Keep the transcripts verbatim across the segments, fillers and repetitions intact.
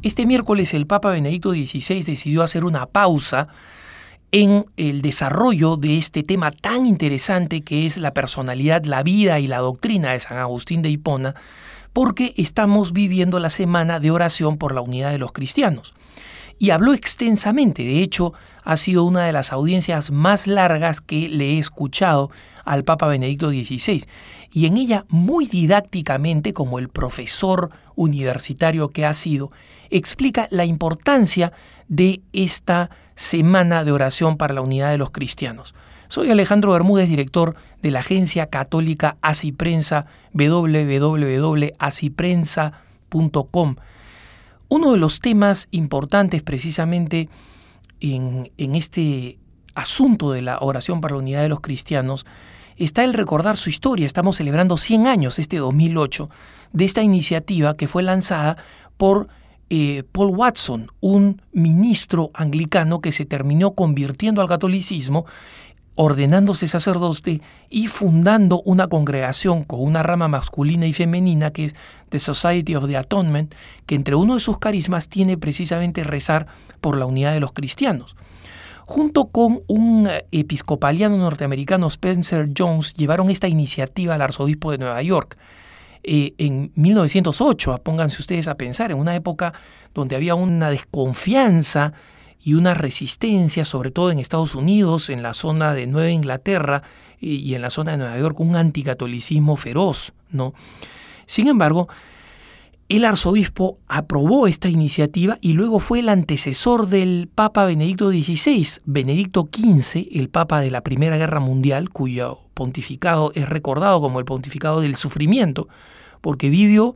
Este miércoles el Papa Benedicto dieciséis decidió hacer una pausa en el desarrollo de este tema tan interesante que es la personalidad, la vida y la doctrina de San Agustín de Hipona, porque estamos viviendo la semana de oración por la unidad de los cristianos. Y habló extensamente, de hecho, ha sido una de las audiencias más largas que le he escuchado al Papa Benedicto dieciséis, y en ella muy didácticamente, como el profesor universitario que ha sido, explica la importancia de esta semana de oración para la unidad de los cristianos. Soy Alejandro Bermúdez, director de la agencia católica Asiprensa, doble u doble u doble u punto asiprensa punto com. Uno de los temas importantes precisamente en, en este asunto de la oración para la unidad de los cristianos está el recordar su historia. Estamos celebrando cien años, este dos mil ocho, de esta iniciativa que fue lanzada por eh, Paul Watson, un ministro anglicano que se terminó convirtiendo al catolicismo, ordenándose sacerdote y fundando una congregación con una rama masculina y femenina que es The Society of the Atonement, que entre uno de sus carismas tiene precisamente rezar por la unidad de los cristianos. Junto con un episcopaliano norteamericano, Spencer Jones, llevaron esta iniciativa al arzobispo de Nueva York. Eh, en mil novecientos ocho, pónganse ustedes a pensar, en una época donde había una desconfianza y una resistencia, sobre todo en Estados Unidos, en la zona de Nueva Inglaterra y, y en la zona de Nueva York, un anticatolicismo feroz, ¿no? Sin embargo, el arzobispo aprobó esta iniciativa y luego fue el antecesor del Papa Benedicto dieciséis, Benedicto quince, el Papa de la Primera Guerra Mundial, cuyo pontificado es recordado como el pontificado del sufrimiento, porque vivió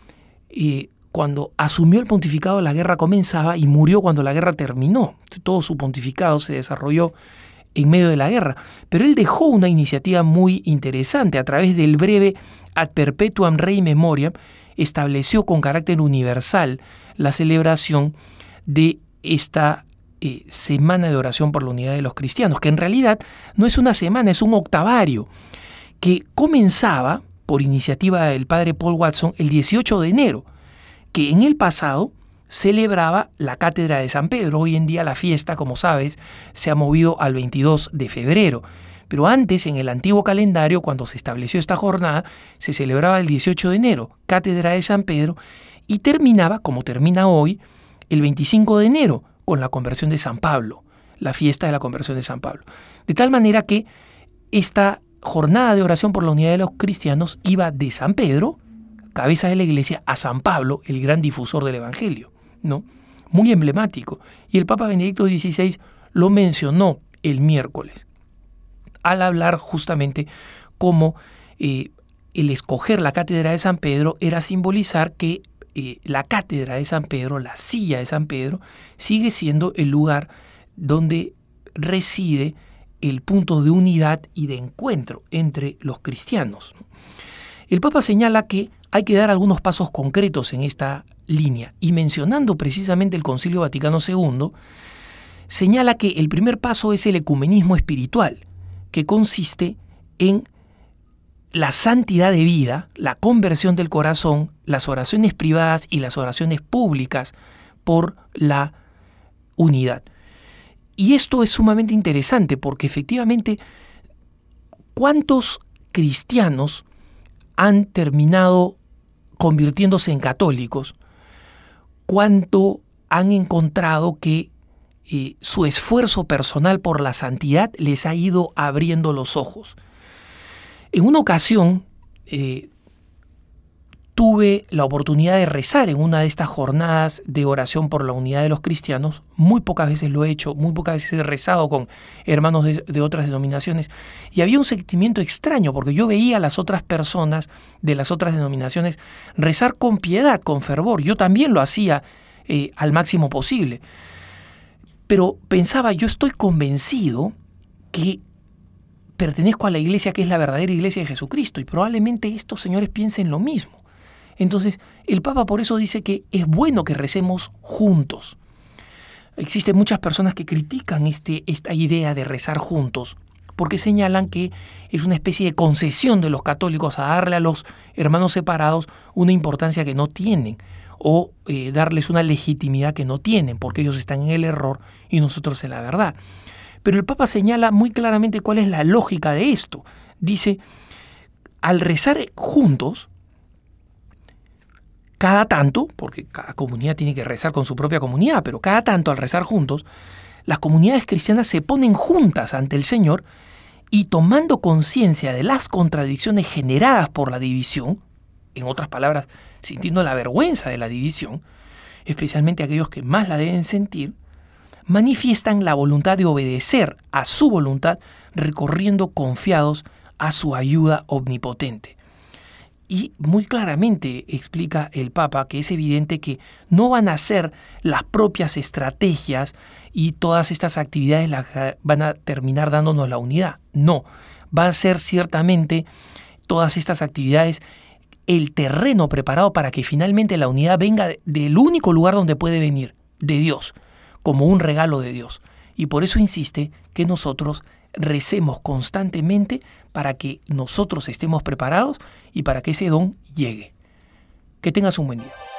eh, cuando asumió el pontificado la guerra comenzaba y murió cuando la guerra terminó. Todo su pontificado se desarrolló en medio de la guerra. Pero él dejó una iniciativa muy interesante. A través del breve Ad Perpetuam Rei Memoriam, estableció con carácter universal la celebración de esta eh, semana de oración por la unidad de los cristianos, que en realidad no es una semana, es un octavario, que comenzaba, por iniciativa del padre Paul Watson, el dieciocho de enero, que en el pasado celebraba la Cátedra de San Pedro. Hoy en día la fiesta, como sabes, se ha movido al veintidós de febrero. Pero antes, en el antiguo calendario, cuando se estableció esta jornada, se celebraba el dieciocho de enero, Cátedra de San Pedro, y terminaba, como termina hoy, el veinticinco de enero, con la conversión de San Pablo, la fiesta de la conversión de San Pablo. De tal manera que esta jornada de oración por la unidad de los cristianos iba de San Pedro, cabeza de la iglesia, a San Pablo, el gran difusor del Evangelio, ¿no? Muy emblemático. Y el Papa Benedicto dieciséis lo mencionó el miércoles, al hablar justamente cómo eh, el escoger la Cátedra de San Pedro era simbolizar que eh, la Cátedra de San Pedro, la silla de San Pedro, sigue siendo el lugar donde reside el punto de unidad y de encuentro entre los cristianos. El Papa señala que hay que dar algunos pasos concretos en esta línea, y mencionando precisamente el Concilio Vaticano segundo, señala que el primer paso es el ecumenismo espiritual, que consiste en la santidad de vida, la conversión del corazón, las oraciones privadas y las oraciones públicas por la unidad. Y esto es sumamente interesante porque efectivamente, ¿cuántos cristianos han terminado convirtiéndose en católicos? ¿Cuánto han encontrado que Eh, su esfuerzo personal por la santidad les ha ido abriendo los ojos? En una ocasión eh, tuve la oportunidad de rezar en una de estas jornadas de oración por la unidad de los cristianos. Muy pocas veces lo he hecho, muy pocas veces he rezado con hermanos de, de otras denominaciones, y había un sentimiento extraño porque yo veía a las otras personas de las otras denominaciones rezar con piedad, con fervor. Yo también lo hacía eh, al máximo posible. Pero pensaba, yo estoy convencido que pertenezco a la iglesia que es la verdadera iglesia de Jesucristo, y probablemente estos señores piensen lo mismo. Entonces, el Papa por eso dice que es bueno que recemos juntos. Existen muchas personas que critican este, esta idea de rezar juntos, porque señalan que es una especie de concesión de los católicos a darle a los hermanos separados una importancia que no tienen, o eh, darles una legitimidad que no tienen, porque ellos están en el error y nosotros en la verdad. Pero el Papa señala muy claramente cuál es la lógica de esto. Dice, al rezar juntos, cada tanto, porque cada comunidad tiene que rezar con su propia comunidad, pero cada tanto al rezar juntos, las comunidades cristianas se ponen juntas ante el Señor y tomando conciencia de las contradicciones generadas por la división, en otras palabras, sintiendo la vergüenza de la división, especialmente aquellos que más la deben sentir, manifiestan la voluntad de obedecer a su voluntad, recorriendo confiados a su ayuda omnipotente. Y muy claramente explica el Papa que es evidente que no van a ser las propias estrategias y todas estas actividades las van a terminar dándonos la unidad. No, va a ser ciertamente todas estas actividades el terreno preparado para que finalmente la unidad venga del único lugar donde puede venir, de Dios, como un regalo de Dios. Y por eso insiste que nosotros recemos constantemente para que nosotros estemos preparados y para que ese don llegue. Que tengas un buen día.